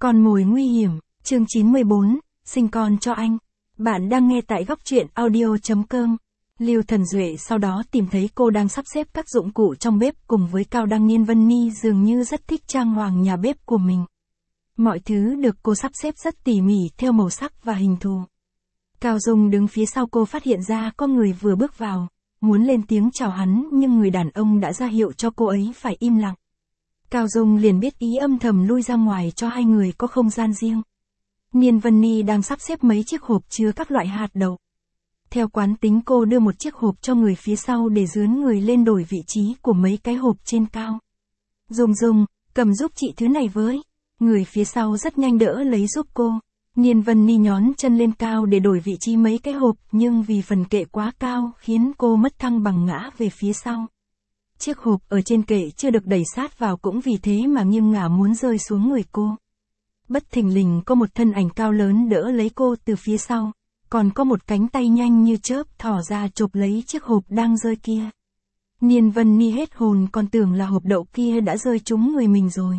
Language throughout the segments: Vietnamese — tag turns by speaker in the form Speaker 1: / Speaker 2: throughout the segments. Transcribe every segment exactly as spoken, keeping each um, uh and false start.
Speaker 1: Con mồi nguy hiểm, chương chín mươi bốn, sinh con cho anh. Bạn đang nghe tại góc truyện audio chấm com. Lưu Thần Duệ sau đó tìm thấy cô đang sắp xếp các dụng cụ trong bếp cùng với Cao Đăng Nhiên. Vân Ni dường như rất thích trang hoàng nhà bếp của mình. Mọi thứ được cô sắp xếp rất tỉ mỉ theo màu sắc và hình thù. Cao Dung đứng phía sau cô phát hiện ra có người vừa bước vào, muốn lên tiếng chào hắn nhưng người đàn ông đã ra hiệu cho cô ấy phải im lặng. Cao Dung liền biết ý âm thầm lui ra ngoài cho hai người có không gian riêng. Niên Vân Ni đang sắp xếp mấy chiếc hộp chứa các loại hạt đậu. Theo quán tính cô đưa một chiếc hộp cho người phía sau để dướn người lên đổi vị trí của mấy cái hộp trên cao. Dung Dung, cầm giúp chị thứ này với. Người phía sau rất nhanh đỡ lấy giúp cô. Niên Vân Ni nhón chân lên cao để đổi vị trí mấy cái hộp nhưng vì phần kệ quá cao khiến cô mất thăng bằng ngã về phía sau. Chiếc hộp ở trên kệ chưa được đẩy sát vào cũng vì thế mà nghiêng ngả muốn rơi xuống người cô. Bất thình lình có một thân ảnh cao lớn đỡ lấy cô từ phía sau, còn có một cánh tay nhanh như chớp thò ra chộp lấy chiếc hộp đang rơi kia. Niên Vân Ni hết hồn còn tưởng là hộp đậu kia đã rơi trúng người mình rồi.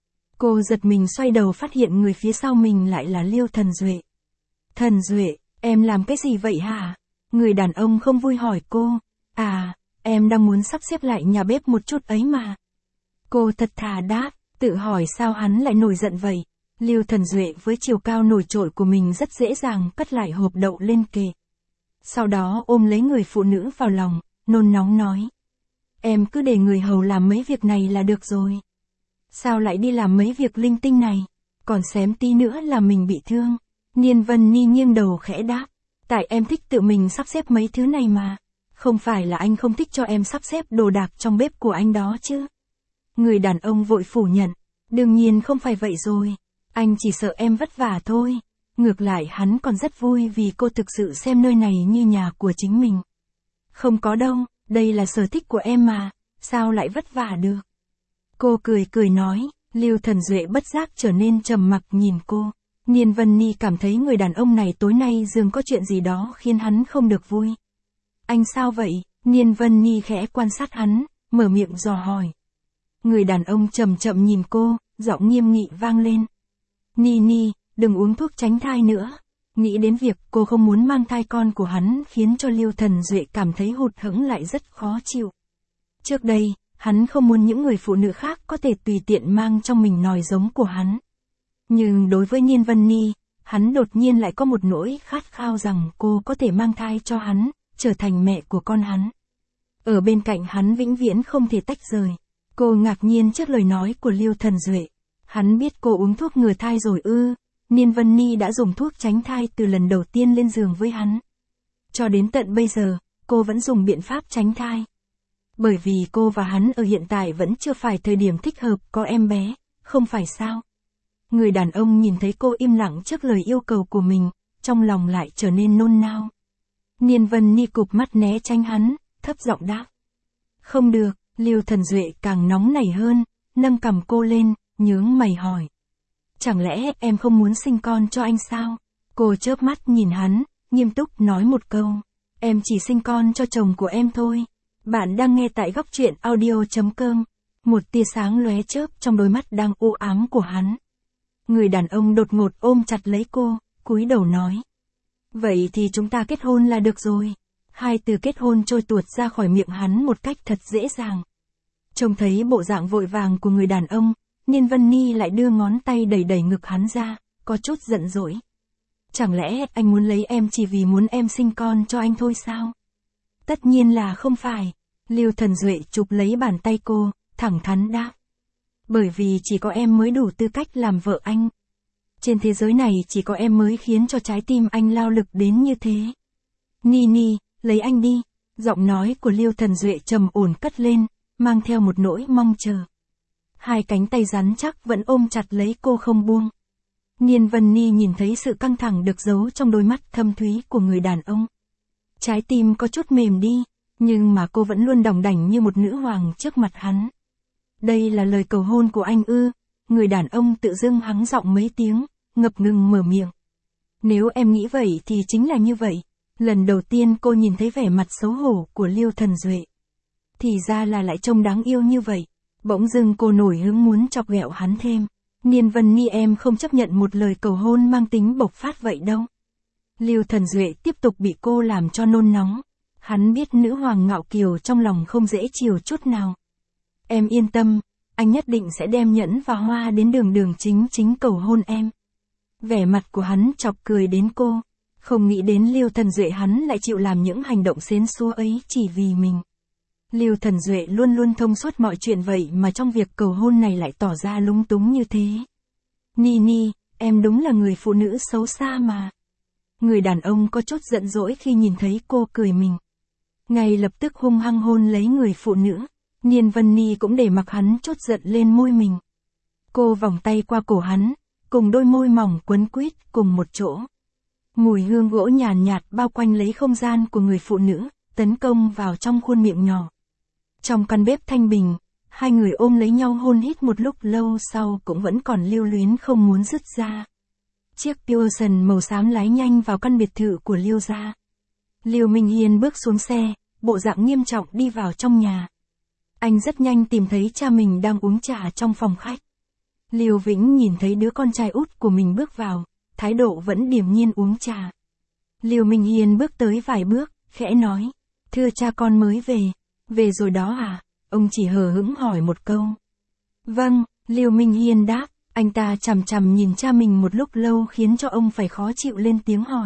Speaker 1: Cô giật mình xoay đầu phát hiện người phía sau mình lại là Lưu Thần Duệ. Thần Duệ, em làm cái gì vậy hả? Người đàn ông không vui hỏi cô. À, em đang muốn sắp xếp lại nhà bếp một chút ấy mà. Cô thật thà đáp, tự hỏi sao hắn lại nổi giận vậy. Lưu Thần Duệ với chiều cao nổi trội của mình rất dễ dàng cất lại hộp đậu lên kệ. Sau đó ôm lấy người phụ nữ vào lòng, nôn nóng nói. Em cứ để người hầu làm mấy việc này là được rồi. Sao lại đi làm mấy việc linh tinh này, còn xém tí nữa là mình bị thương. Niên Vân Ni nghiêng đầu khẽ đáp. Tại em thích tự mình sắp xếp mấy thứ này mà. Không phải là anh không thích cho em sắp xếp đồ đạc trong bếp của anh đó chứ. Người đàn ông vội phủ nhận. Đương nhiên không phải vậy rồi. Anh chỉ sợ em vất vả thôi. Ngược lại hắn còn rất vui vì cô thực sự xem nơi này như nhà của chính mình. Không có đâu, đây là sở thích của em mà, sao lại vất vả được. Cô cười cười nói, Lưu Thần Duệ bất giác trở nên trầm mặc nhìn cô. Niên Vân Ni cảm thấy người đàn ông này tối nay dường có chuyện gì đó khiến hắn không được vui. Anh sao vậy? Niên Vân Ni khẽ quan sát hắn, mở miệng dò hỏi. Người đàn ông chậm chậm nhìn cô, giọng nghiêm nghị vang lên. Ni Ni, đừng uống thuốc tránh thai nữa. Nghĩ đến việc cô không muốn mang thai con của hắn khiến cho Lưu Thần Duệ cảm thấy hụt hẫng lại rất khó chịu. Trước đây, hắn không muốn những người phụ nữ khác có thể tùy tiện mang trong mình nòi giống của hắn. Nhưng đối với Niên Vân Ni, hắn đột nhiên lại có một nỗi khát khao rằng cô có thể mang thai cho hắn, trở thành mẹ của con hắn. Ở bên cạnh hắn vĩnh viễn không thể tách rời. Cô ngạc nhiên trước lời nói của Lưu Thần Duệ. Hắn biết cô uống thuốc ngừa thai rồi ư? Niên Vân Ni đã dùng thuốc tránh thai từ lần đầu tiên lên giường với hắn. Cho đến tận bây giờ, cô vẫn dùng biện pháp tránh thai. Bởi vì cô và hắn ở hiện tại vẫn chưa phải thời điểm thích hợp có em bé, không phải sao? Người đàn ông nhìn thấy cô im lặng trước lời yêu cầu của mình, trong lòng lại trở nên nôn nao. Niên Vân Ni cụp mắt né tránh hắn, thấp giọng đáp. Không được, Lưu Thần Duệ càng nóng nảy hơn, nâng cằm cô lên, nhướng mày hỏi. Chẳng lẽ em không muốn sinh con cho anh sao? Cô chớp mắt nhìn hắn, nghiêm túc nói một câu. Em chỉ sinh con cho chồng của em thôi. Bạn đang nghe tại góc truyện audio chấm com. Một tia sáng lóe chớp trong đôi mắt đang u ám của hắn. Người đàn ông đột ngột ôm chặt lấy cô, cúi đầu nói. Vậy thì chúng ta kết hôn là được rồi. Hai từ kết hôn trôi tuột ra khỏi miệng hắn một cách thật dễ dàng. Trông thấy bộ dạng vội vàng của người đàn ông, Niên Vân Ni lại đưa ngón tay đẩy đẩy ngực hắn ra, có chút giận dỗi. Chẳng lẽ anh muốn lấy em chỉ vì muốn em sinh con cho anh thôi sao? Tất nhiên là không phải. Lưu Thần Duệ chụp lấy bàn tay cô, thẳng thắn đáp. Bởi vì chỉ có em mới đủ tư cách làm vợ anh. Trên thế giới này chỉ có em mới khiến cho trái tim anh lao lực đến như thế. Ni Ni, lấy anh đi. Giọng nói của Lưu Thần Duệ trầm ổn cất lên, mang theo một nỗi mong chờ. Hai cánh tay rắn chắc vẫn ôm chặt lấy cô không buông. Niên Vân Ni nhìn thấy sự căng thẳng được giấu trong đôi mắt thâm thúy của người đàn ông. Trái tim có chút mềm đi, nhưng mà cô vẫn luôn đỏng đảnh như một nữ hoàng trước mặt hắn. Đây là lời cầu hôn của anh ư? Người đàn ông tự dưng hắng giọng mấy tiếng, ngập ngừng mở miệng. Nếu em nghĩ vậy thì chính là như vậy. Lần đầu tiên cô nhìn thấy vẻ mặt xấu hổ của Lưu Thần Duệ. Thì ra là lại trông đáng yêu như vậy. Bỗng dưng cô nổi hứng muốn chọc ghẹo hắn thêm. Niên Vân Ni em không chấp nhận một lời cầu hôn mang tính bộc phát vậy đâu. Lưu Thần Duệ tiếp tục bị cô làm cho nôn nóng. Hắn biết nữ hoàng ngạo kiều trong lòng không dễ chiều chút nào. Em yên tâm, anh nhất định sẽ đem nhẫn và hoa đến đường đường chính chính cầu hôn em. Vẻ mặt của hắn chọc cười đến cô. Không nghĩ đến Lưu Thần Duệ hắn lại chịu làm những hành động xến xúa ấy chỉ vì mình. Lưu Thần Duệ luôn luôn thông suốt mọi chuyện vậy mà trong việc cầu hôn này lại tỏ ra lúng túng như thế. Ni Ni, em đúng là người phụ nữ xấu xa mà. Người đàn ông có chút giận dỗi khi nhìn thấy cô cười mình. Ngay lập tức hung hăng hôn lấy người phụ nữ. Niên Vân Ni cũng để mặc hắn chút giận lên môi mình. Cô vòng tay qua cổ hắn, cùng đôi môi mỏng quấn quýt cùng một chỗ. Mùi hương gỗ nhàn nhạt bao quanh lấy không gian của người phụ nữ, tấn công vào trong khuôn miệng nhỏ. Trong căn bếp thanh bình, hai người ôm lấy nhau hôn hít một lúc lâu sau cũng vẫn còn lưu luyến không muốn dứt ra. Chiếc Pearson màu xám lái nhanh vào căn biệt thự của Lưu gia. Lưu Minh Hiên bước xuống xe, bộ dạng nghiêm trọng đi vào trong nhà. Anh rất nhanh tìm thấy cha mình đang uống trà trong phòng khách. Lưu Vĩnh nhìn thấy đứa con trai út của mình bước vào, thái độ vẫn điềm nhiên uống trà. Lưu Minh Hiên bước tới vài bước, khẽ nói, thưa cha con mới về, về rồi đó à? Ông chỉ hờ hững hỏi một câu. Vâng, Lưu Minh Hiên đáp, anh ta chằm chằm nhìn cha mình một lúc lâu khiến cho ông phải khó chịu lên tiếng hỏi.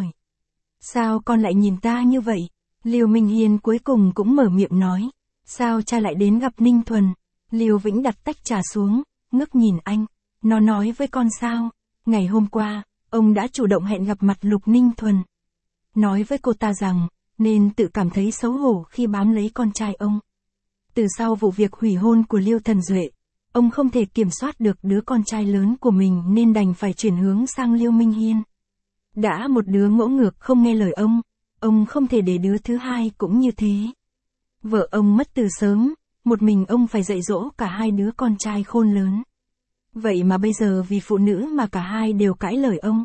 Speaker 1: Sao con lại nhìn ta như vậy? Lưu Minh Hiên cuối cùng cũng mở miệng nói, sao cha lại đến gặp Ninh Thuần? Lưu Vĩnh đặt tách trà xuống, ngước nhìn anh, nó nói với con sao? Ngày hôm qua, ông đã chủ động hẹn gặp mặt Lục Ninh Thuần. Nói với cô ta rằng, nên tự cảm thấy xấu hổ khi bám lấy con trai ông. Từ sau vụ việc hủy hôn của Lưu Thần Duệ, ông không thể kiểm soát được đứa con trai lớn của mình nên đành phải chuyển hướng sang Lưu Minh Hiên. Đã một đứa ngỗ ngược không nghe lời ông, ông không thể để đứa thứ hai cũng như thế. Vợ ông mất từ sớm, một mình ông phải dạy dỗ cả hai đứa con trai khôn lớn. Vậy mà bây giờ vì phụ nữ mà cả hai đều cãi lời ông.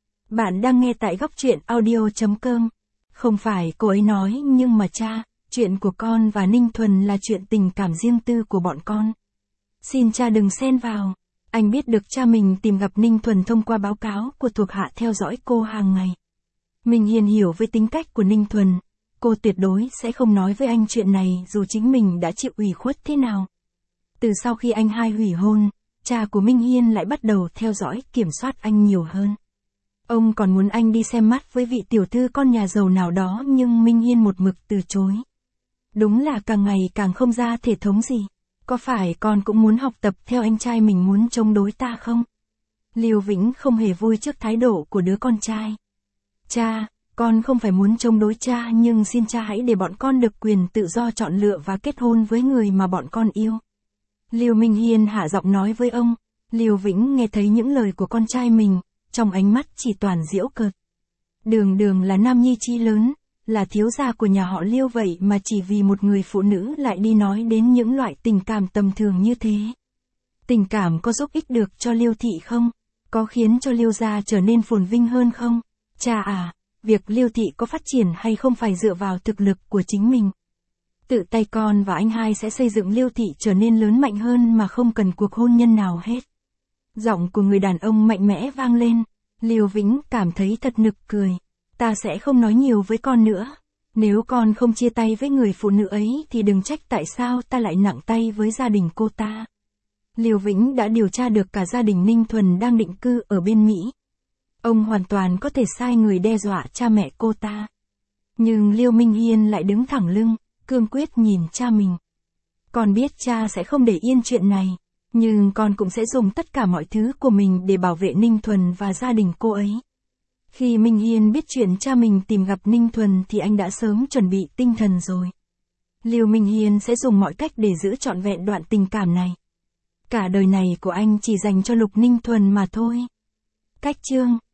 Speaker 1: Bạn đang nghe tại góc truyện audio chấm com. Không phải cô ấy nói nhưng mà cha, chuyện của con và Ninh Thuần là chuyện tình cảm riêng tư của bọn con. Xin cha đừng xen vào. Anh biết được cha mình tìm gặp Ninh Thuần thông qua báo cáo của thuộc hạ theo dõi cô hàng ngày. Mình Hiền hiểu với tính cách của Ninh Thuần, cô tuyệt đối sẽ không nói với anh chuyện này dù chính mình đã chịu ủy khuất thế nào. Từ sau khi anh hai hủy hôn, cha của Minh Hiên lại bắt đầu theo dõi kiểm soát anh nhiều hơn. Ông còn muốn anh đi xem mắt với vị tiểu thư con nhà giàu nào đó nhưng Minh Hiên một mực từ chối. Đúng là càng ngày càng không ra thể thống gì. Có phải con cũng muốn học tập theo anh trai mình muốn chống đối ta không? Lưu Vĩnh không hề vui trước thái độ của đứa con trai. Cha, con không phải muốn chống đối cha nhưng xin cha hãy để bọn con được quyền tự do chọn lựa và kết hôn với người mà bọn con yêu. Lưu Minh Hiên hạ giọng nói với ông. Lưu Vĩnh nghe thấy những lời của con trai mình, trong ánh mắt chỉ toàn giễu cợt. Đường đường là nam nhi chi lớn, là thiếu gia của nhà họ Lưu vậy mà chỉ vì một người phụ nữ lại đi nói đến những loại tình cảm tầm thường như thế. Tình cảm có giúp ích được cho Lưu thị không? Có khiến cho Lưu gia trở nên phồn vinh hơn không? Cha à, việc Lưu thị có phát triển hay không phải dựa vào thực lực của chính mình. Tự tay con và anh hai sẽ xây dựng Lưu thị trở nên lớn mạnh hơn mà không cần cuộc hôn nhân nào hết. Giọng của người đàn ông mạnh mẽ vang lên. Lưu Vĩnh cảm thấy thật nực cười. Ta sẽ không nói nhiều với con nữa. Nếu con không chia tay với người phụ nữ ấy thì đừng trách tại sao ta lại nặng tay với gia đình cô ta. Lưu Vĩnh đã điều tra được cả gia đình Ninh Thuần đang định cư ở bên Mỹ. Ông hoàn toàn có thể sai người đe dọa cha mẹ cô ta. Nhưng Lưu Minh Hiên lại đứng thẳng lưng, cương quyết nhìn cha mình. Con biết cha sẽ không để yên chuyện này, nhưng con cũng sẽ dùng tất cả mọi thứ của mình để bảo vệ Ninh Thuần và gia đình cô ấy. Khi Minh Hiên biết chuyện cha mình tìm gặp Ninh Thuần thì anh đã sớm chuẩn bị tinh thần rồi. Lưu Minh Hiên sẽ dùng mọi cách để giữ trọn vẹn đoạn tình cảm này. Cả đời này của anh chỉ dành cho Lục Ninh Thuần mà thôi. Cách chương